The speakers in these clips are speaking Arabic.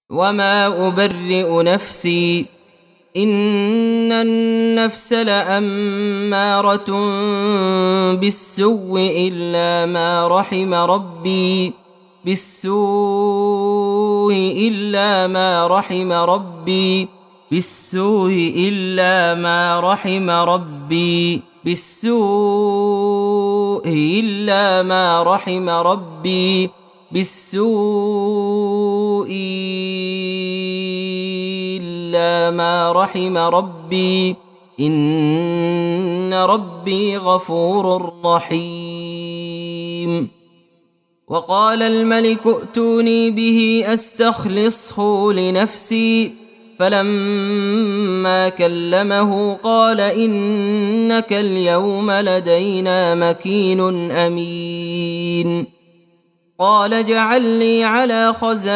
وما أبرئ نفسي إن النفس لأمارة بالسوء إلا ما رحم ربي إن ربي غفور رحيم. وقال الملك ائتوني به أستخلصه لنفسي فلما كلمه قال إنك اليوم لدينا مكين أمين. قال اجعلني على خزائن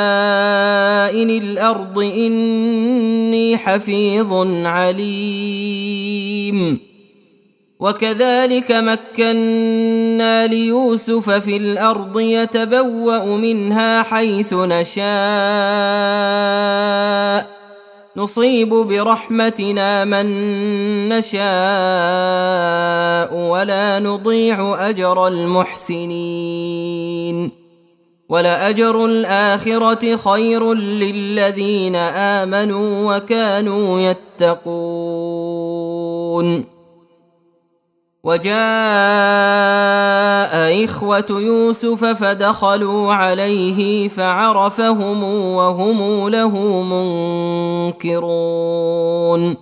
الأرض إني حفيظ عليم. وكذلك مكنا ليوسف في الأرض يتبوأ منها حيث نشاء نصيب برحمتنا من نشاء ولا نضيع أجر المحسنين ولأجر الآخرة خير للذين آمنوا وكانوا يتقون. وجاء إخوة يوسف فدخلوا عليه فعرفهم وهم له منكرون.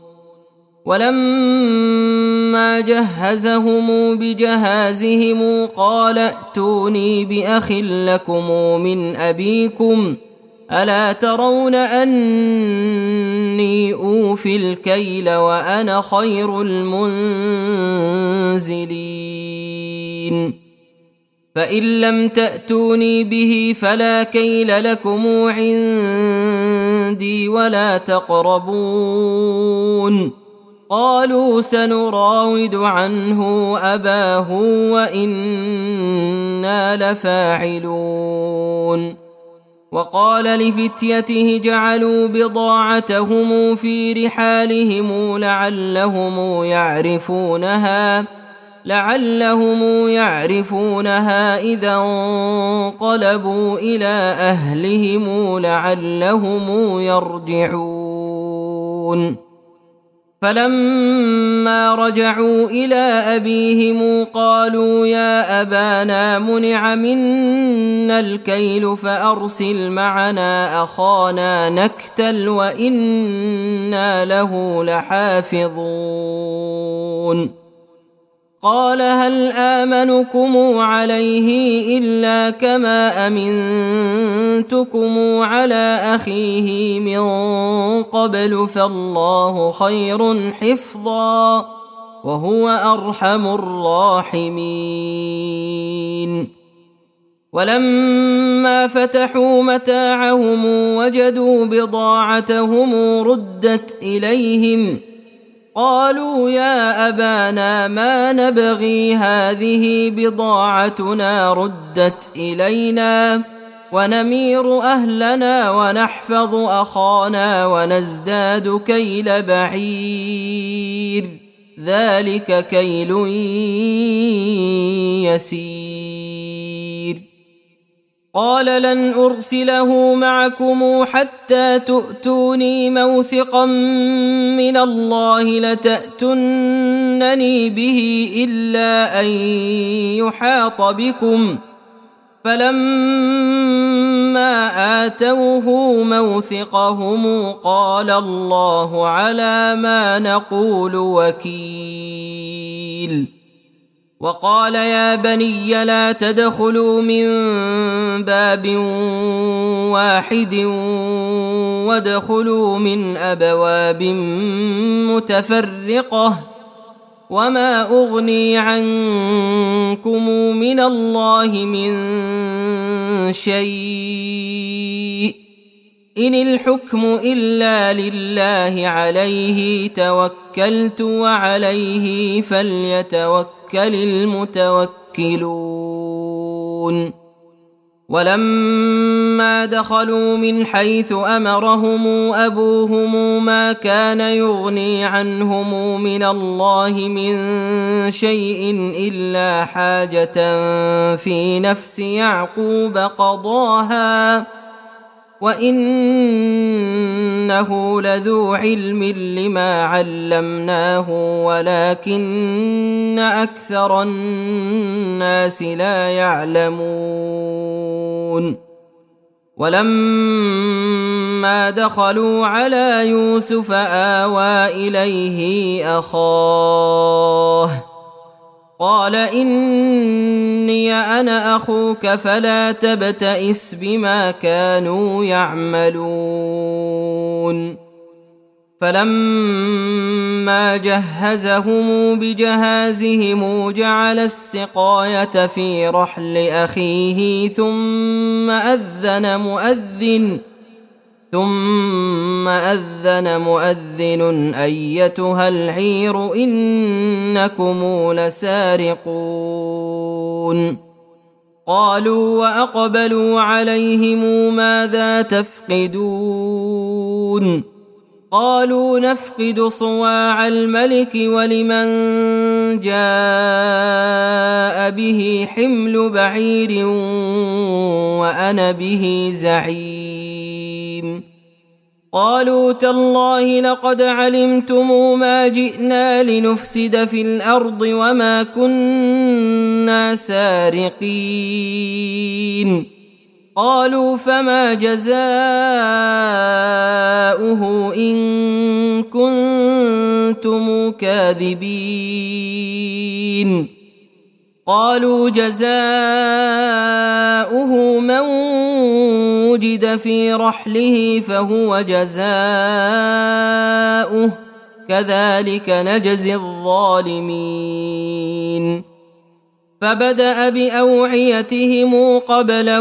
ولما جهزهم بجهازهم قال ائتوني بأخ لكم من أبيكم ألا ترون أني أوفي الكيل وأنا خير المنزلين. فإن لم تأتوني به فلا كيل لكم عندي ولا تقربون. قالوا سنراود عنه أباه وإنا لفاعلون. وقال لفتيته جعلوا بضاعتهم في رحالهم لعلهم يعرفونها إذا انقلبوا إلى أهلهم لعلهم يرجعون. فلما رجعوا إلى أبيهم قالوا يا أبانا منع منا الكيل فأرسل معنا أخانا نكتل وإنا له لحافظون. قال هل آمنكم عليه إلا كما أمنتكم على أخيه من قبل فالله خير حفظا وهو أرحم الراحمين. ولما فتحوا متاعهم وجدوا بضاعتهم ردت إليهم قالوا يا أبانا ما نبغي هذه بضاعتنا ردت إلينا ونمير أهلنا ونحفظ أخانا ونزداد كيل بعير ذلك كيل يسير. قال لن أرسله معكم حتى تؤتوني موثقا من الله لتأتونني به إلا أن يحاط بكم. فلما آتوه موثقهم قال الله على ما نقول وكيل. وقال يا بني لا تدخلوا من باب واحد وادخلوا من أبواب متفرقة وما أغني عنكم من الله من شيء إن الحكم إلا لله عليه توكلت وعليه فليتوكل المتوكلون. ولما دخلوا من حيث أمرهم أبوهم ما كان يغني عنهم من الله من شيء إلا حاجة في نفس يعقوب قضاها وإنه لذو علم لما علمناه ولكن أكثر الناس لا يعلمون ولما دخلوا على يوسف آوى إليه أخاه قال إني أنا أخوك فلا تبتئس بما كانوا يعملون فلما جهزهم بجهازهم جعل السقاية في رحل أخيه ثم أذن مؤذن أيتها العير إنكم لسارقون قالوا وأقبلوا عليهم ماذا تفقدون قالوا نفقد صواع الملك ولمن جاء به حمل بعير وأنا به زعيم قالوا تالله لقد علمتم ما جئنا لنفسد في الأرض وما كنا سارقين قالوا فما جزاؤه إن كنتم كاذبين قالوا جزاؤه من وجد في رحله فهو جزاؤه كذلك نجزي الظالمين فبدأ بأوعيتهم قبل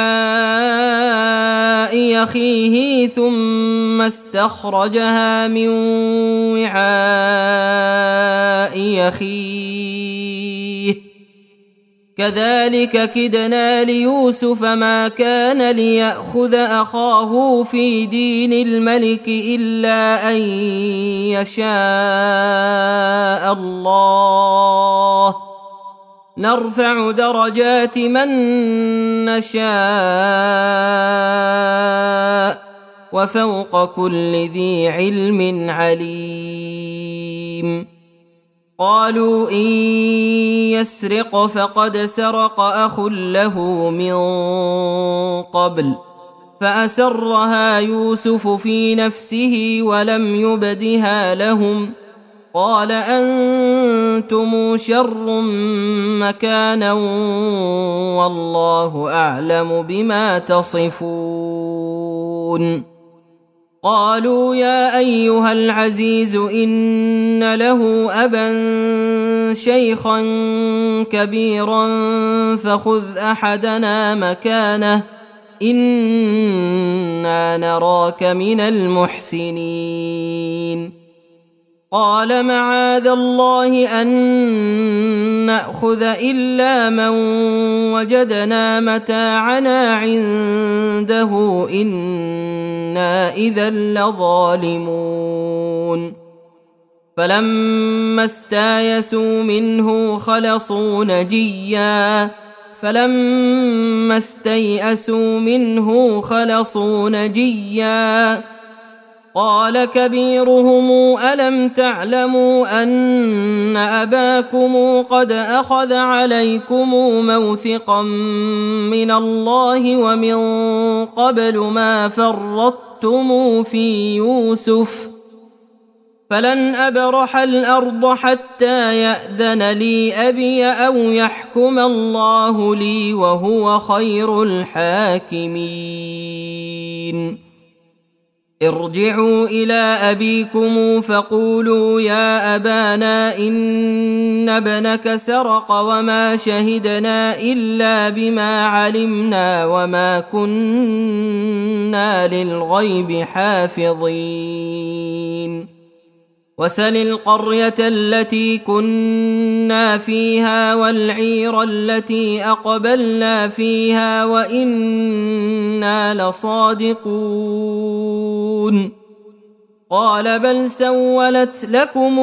وعاء أخيه ثم استخرجها من وعاء أخيه كذلك كدنا ليوسف ما كان ليأخذ أخاه في دين الملك إلا أن يشاء الله نرفع درجات من نشاء وفوق كل ذي علم عليم قالوا إن يسرق فقد سرق أخ له من قبل فأسرها يوسف في نفسه ولم يبدها لهم قال أنتم شر مكانا والله أعلم بما تصفون قالوا يا أيها العزيز إن له أبا شيخا كبيرا فخذ أحدنا مكانه إنا نراك من المحسنين قال معاذ الله أن نأخذ إلا من وجدنا متاعنا عنده إنا إذا لظالمون فلما استيئسوا منه خلصوا نجيا قال كبيرهم ألم تعلموا أن أباكم قد أخذ عليكم موثقا من الله ومن قبل ما فرطتم في يوسف فلن أبرح الأرض حتى يأذن لي أبي أو يحكم الله لي وهو خير الحاكمين ارجعوا إلى أبيكم فقولوا يا أبانا إن ابنك سرق وما شهدنا إلا بما علمنا وما كنا للغيب حافظين وسل القرية التي كنا فيها والعير التي أقبلنا فيها وإنا لصادقون قال بل سولت لكم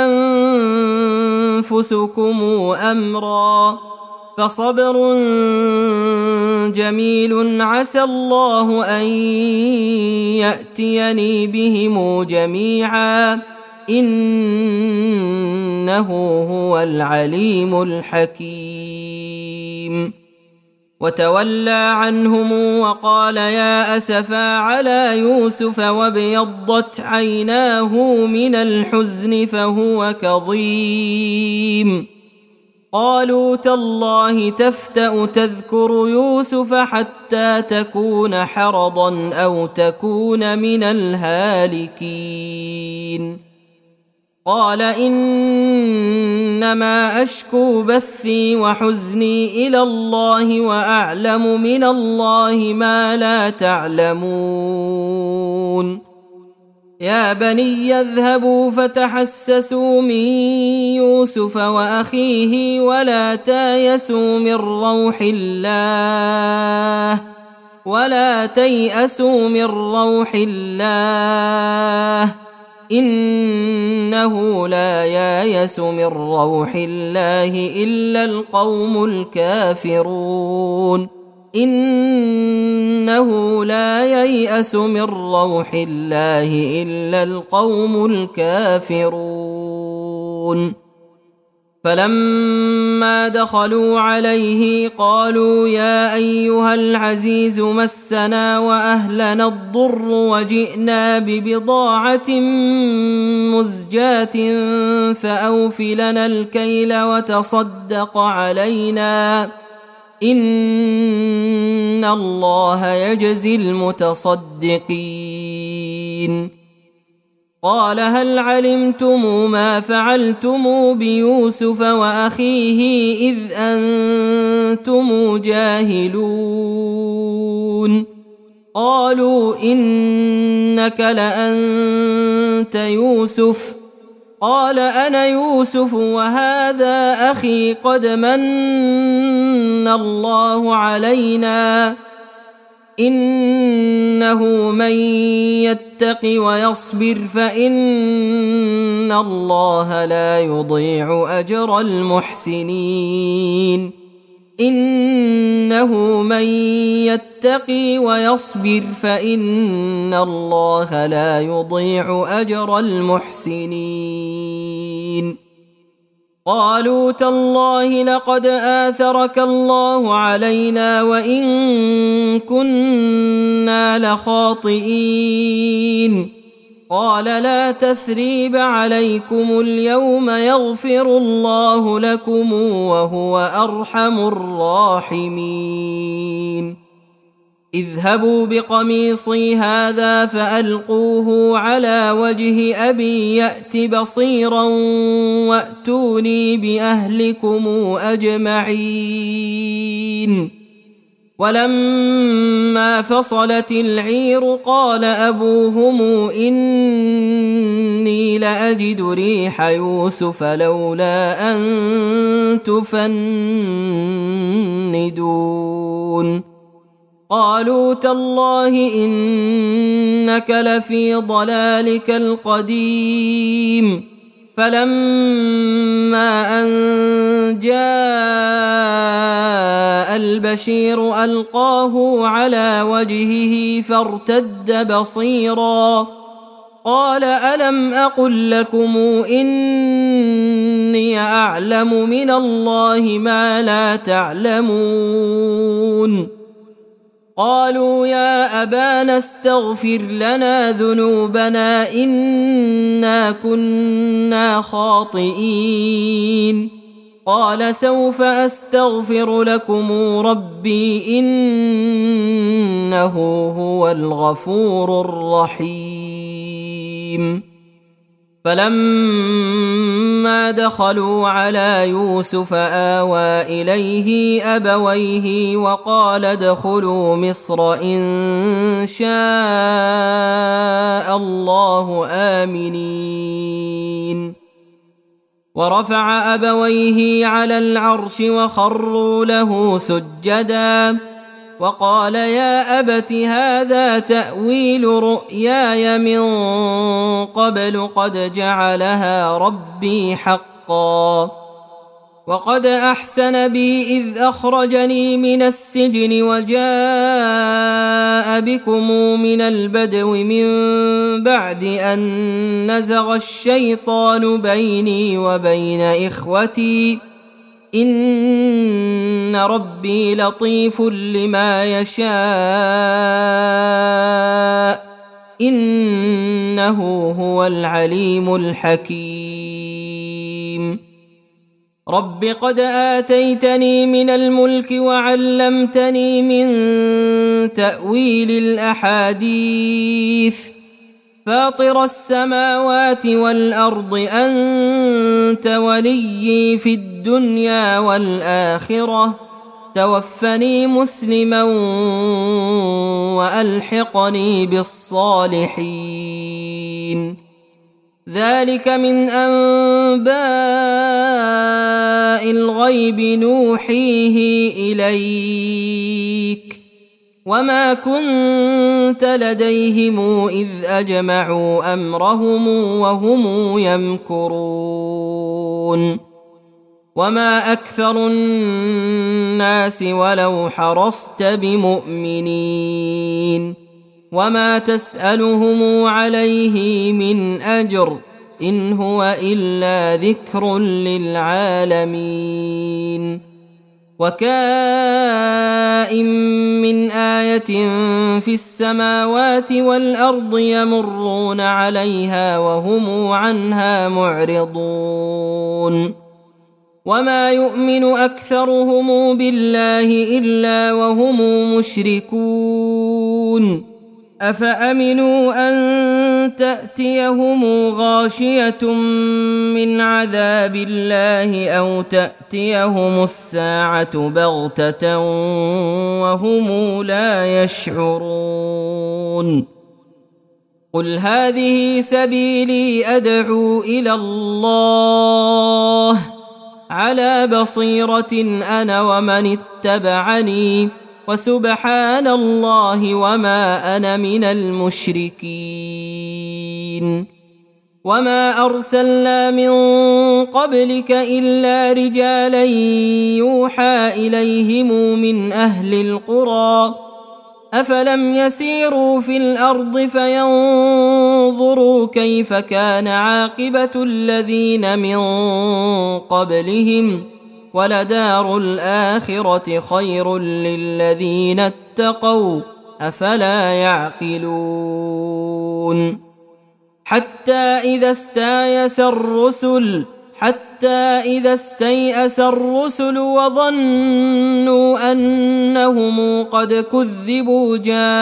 أنفسكم أمرا فصبر جميل عسى الله أن يأتيني بهم جميعا إنه هو العليم الحكيم وتولى عنهم وقال يا أسفا على يوسف وابيضت عيناه من الحزن فهو كظيم قالوا تالله تفتأ تذكر يوسف حتى تكون حرضا أو تكون من الهالكين قال إنما أشكو بثي وحزني إلى الله وأعلم من الله ما لا تعلمون يا بني اذهبوا فتحسسوا من يوسف وأخيه ولا تيأسوا من روح الله إنه لا ييأس من روح الله إلا القوم الكافرون إنه لا ييأس من روح الله إلا القوم الكافرون فلما دخلوا عليه قالوا يا أيها العزيز مسنا وأهلنا الضر وجئنا ببضاعة مزجاة فأوف لنا الكيل وتصدق علينا إن الله يجزي المتصدقين قال هل علمتم ما فعلتم بيوسف وأخيه إذ أنتم جاهلون قالوا إنك لأنت يوسف قال أنا يوسف وهذا أخي قد من الله علينا إنه من يتق ويصبر فإن الله لا يضيع أجر المحسنين إنه من يتقي ويصبر فإن الله لا يضيع أجر المحسنين قالوا تالله لقد آثرك الله علينا وإن كنا لخاطئين قال لا تثريب عليكم اليوم يغفر الله لكم وهو أرحم الراحمين اذهبوا بقميصي هذا فألقوه على وجه أبي يأت بصيرا وأتوني بأهلكم أجمعين ولما فصلت العير قال أبوهم إني لأجد ريح يوسف لولا أن تفندون قالوا تالله إنك لفي ضلالك القديم فلما أن جاء البشير ألقاه على وجهه فارتد بصيرا قال ألم أقل لكم إني أعلم من الله ما لا تعلمون قالوا يا أبانا استغفر لنا ذنوبنا إنا كنا خاطئين قال سوف أستغفر لكم ربي إنه هو الغفور الرحيم فلما فلما دخلوا على يوسف آوى إليه أبويه وقال ادخلوا مصر إن شاء الله آمنين ورفع أبويه على العرش وخروا له سجدا وقال يا أبت هذا تأويل رؤياي من قبل قد جعلها ربي حقا وقد أحسن بي إذ أخرجني من السجن وجاء بكم من البدو من بعد أن نزغ الشيطان بيني وبين إخوتي إن ربي لطيف لما يشاء إنه هو العليم الحكيم رب قد آتيتني من الملك وعلمتني من تأويل الأحاديث فاطر السماوات والأرض أنت وليي في الدنيا والآخرة توفني مسلما وألحقني بالصالحين ذلك من أنباء الغيب نوحيه إليك وما كنت لديهم إذ أجمعوا أمرهم وهم يمكرون وما أكثر الناس ولو حرصت بمؤمنين وما تسألهم عليه من أجر إن هو إلا ذكر للعالمين وكائن من آية في السماوات والأرض يمرون عليها وهم عنها معرضون وما يؤمن أكثرهم بالله إلا وهم مشركون أفأمنوا أن تأتيهم غاشية من عذاب الله أو تأتيهم الساعة بغتة وهم لا يشعرون قل هذه سبيلي أدعو إلى الله على بصيرة أنا ومن اتبعني وسبحان الله وما أنا من المشركين وما أرسلنا من قبلك إلا رجالا يوحى إليهم من أهل القرى أفلم يسيروا في الأرض فينظروا كيف كان عاقبة الذين من قبلهم ولدار الآخرة خير للذين اتقوا أفلا يعقلون حتى إذا استيأس الرسل وظنوا أنهم قد كذبوا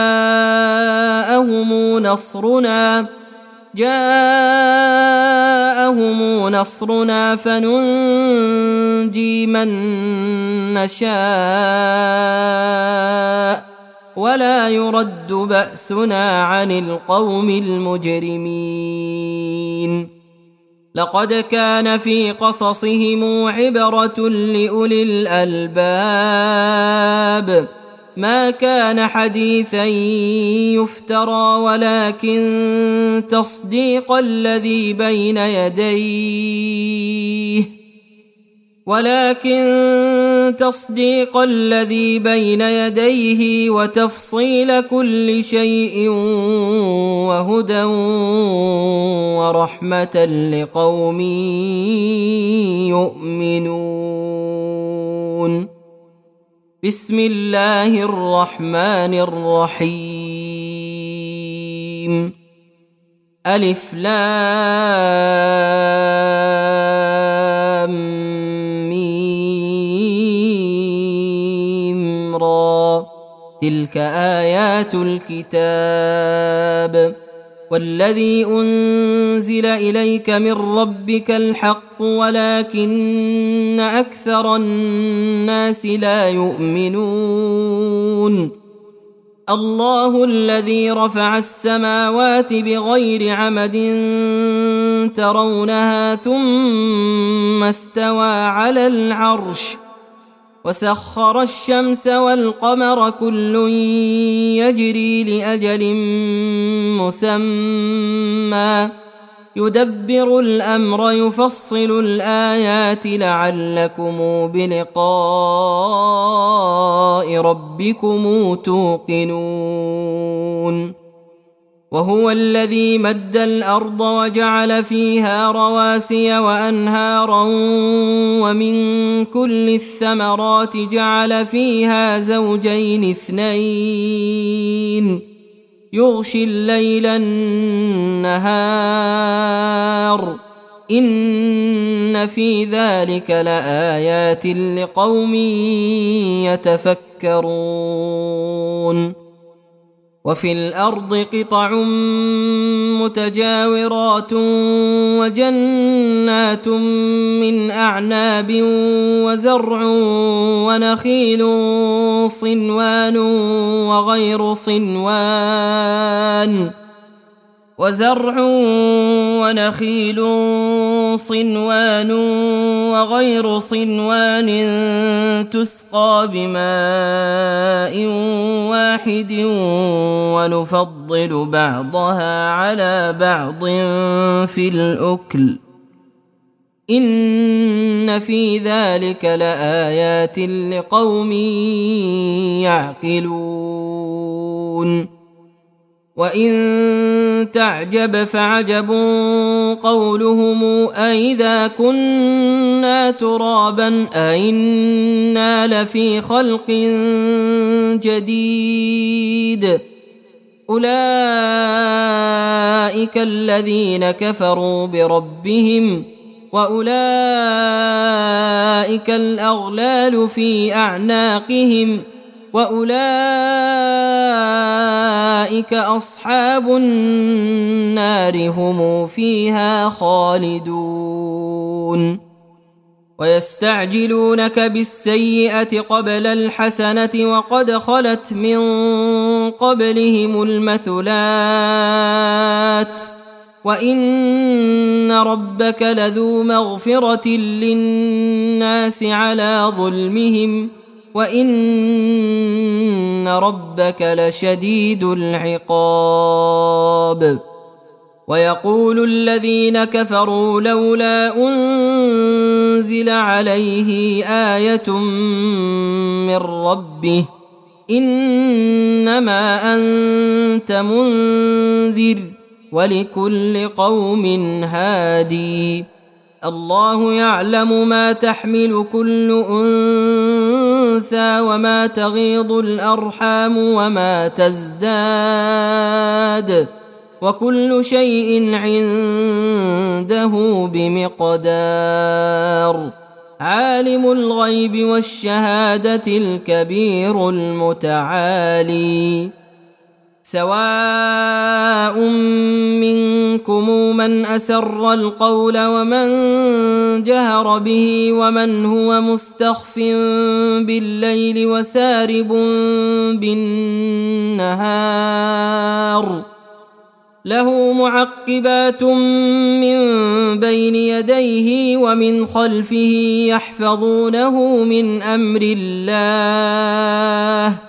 جاءهم نصرنا فننجي من نشاء ولا يرد بأسنا عن القوم المجرمين لقد كان في قصصهم عبرة لأولي الألباب ما كان حديثا يفترى ولكن تصديق الذي بين يديه وتفصيل كل شيء وهدى ورحمة لقوم يؤمنون بسم الله الرحمن الرحيم ألف لام ميم را تلك آيات الكتاب والذي أنزل إليك من ربك الحق ولكن أكثر الناس لا يؤمنون الله الذي رفع السماوات بغير عمد ترونها ثم استوى على العرش وسخر الشمس والقمر كل يجري لأجل مسمى يدبر الأمر يفصل الآيات لعلكم بلقاء ربكم توقنون وهو الذي مد الأرض وجعل فيها رواسي وأنهارا ومن كل الثمرات جعل فيها زوجين اثنين يغشي الليل النهار إن في ذلك لآيات لقوم يتفكرون وفي الأرض قطع متجاورات وجنات من أعناب وزرع ونخيل صنوان وغير صنوان تسقى بماء واحد ونفضل بعضها على بعض في الأكل إن في ذلك لآيات لقوم يعقلون وإن تعجب فعجب قولهم أئذا كنا ترابا أئنا لفي خلق جديد أولئك الذين كفروا بربهم وأولئك الأغلال في أعناقهم وأولئك أصحاب النار هم فيها خالدون ويستعجلونك بالسيئة قبل الحسنة وقد خلت من قبلهم المثلات وإن ربك لذو مغفرة للناس على ظلمهم وإن ربك لشديد العقاب ويقول الذين كفروا لولا أنزل عليه آية من ربه إنما أنت منذر ولكل قوم هادي الله يعلم ما تحمل كل أنثى وما تغيض الأرحام وما تزداد وكل شيء عنده بمقدار عالم الغيب والشهادة الكبير المتعالي سواء منكم من أسر القول ومن جهر به ومن هو مستخف بالليل وسارب بالنهار له معقبات من بين يديه ومن خلفه يحفظونه من أمر الله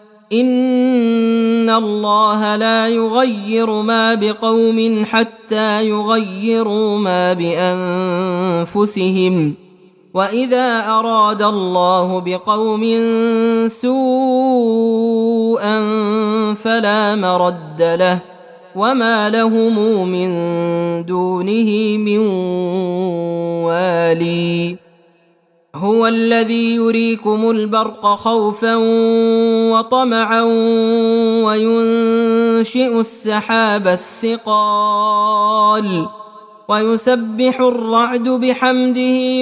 إن الله لا يغير ما بقوم حتى يغيروا ما بأنفسهم وإذا أراد الله بقوم سوءا فلا مرد له وما لهم من دونه من والي هو الذي يريكم البرق خوفا وطمعا وينشئ السحاب الثقال ويسبح الرعد بحمده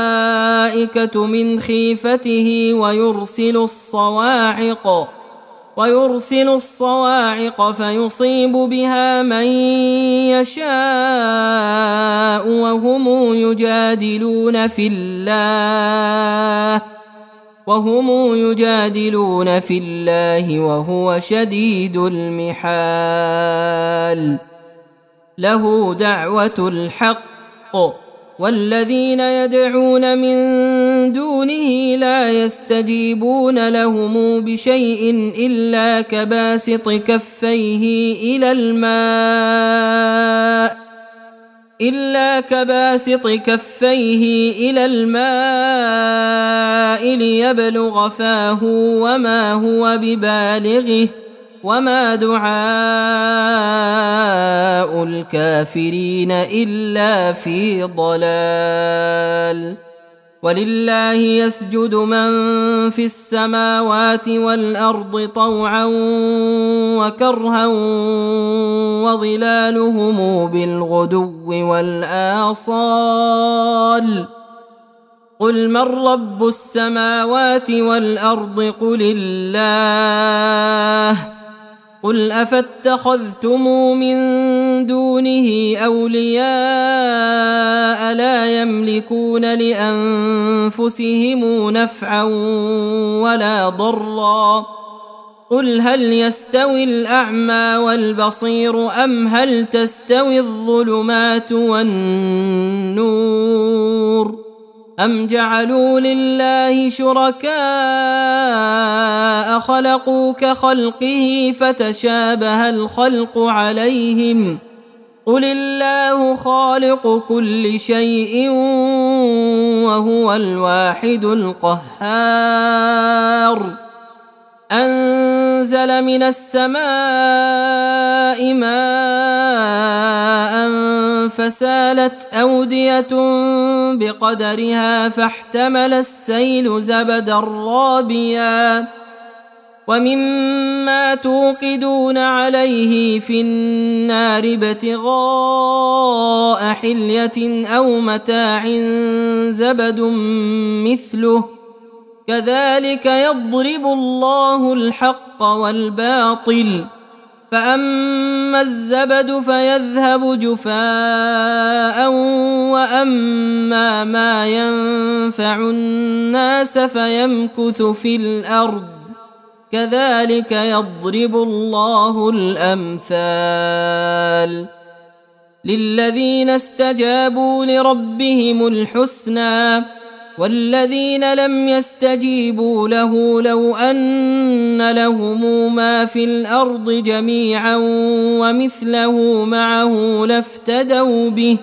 والملائكة من خيفته ويرسل الصواعق ويرسل الصواعق فيصيب بها من يشاء وهم يجادلون في الله وهو شديد المحال. له دعوة الحق والذين يدعون من دونه لا يستجيبون لهم بشيء إلا كباسط كفيه إلى الماء ليبلغ فاه وما هو ببالغه وما دعاء الكافرين إلا في ضلال. ولله يسجد من في السماوات والأرض طوعا وكرها وظلالهم بالغدو والآصال. قل من رب السماوات والأرض قل الله. قل أفاتخذتم من دونه أولياء لا يملكون لأنفسهم نفعا ولا ضرا. قل هل يستوي الأعمى والبصير أم هل تستوي الظلمات والنور أم جعلوا لله شركاء خلقوا كخلقه فتشابه الخلق عليهم. قل الله خالق كل شيء وهو الواحد القهار. أنزل من السماء ماء فسالت أودية بقدرها فاحتمل السيل زبدا رابيا ومما توقدون عليه في النار ابتغاء حلية أو متاع زبد مثله كذلك يضرب الله الحق والباطل. فأما الزبد فيذهب جفاء وأما ما ينفع الناس فيمكث في الأرض كذلك يضرب الله الأمثال. للذين استجابوا لربهم الحسنى والذين لم يستجيبوا له لو أن لهم ما في الأرض جميعا ومثله معه لافتدوا به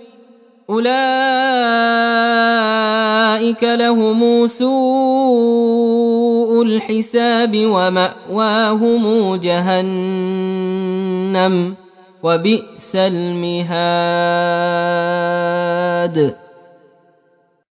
أولئك لهم سوء الحساب ومأواهم جهنم وبئس المهاد.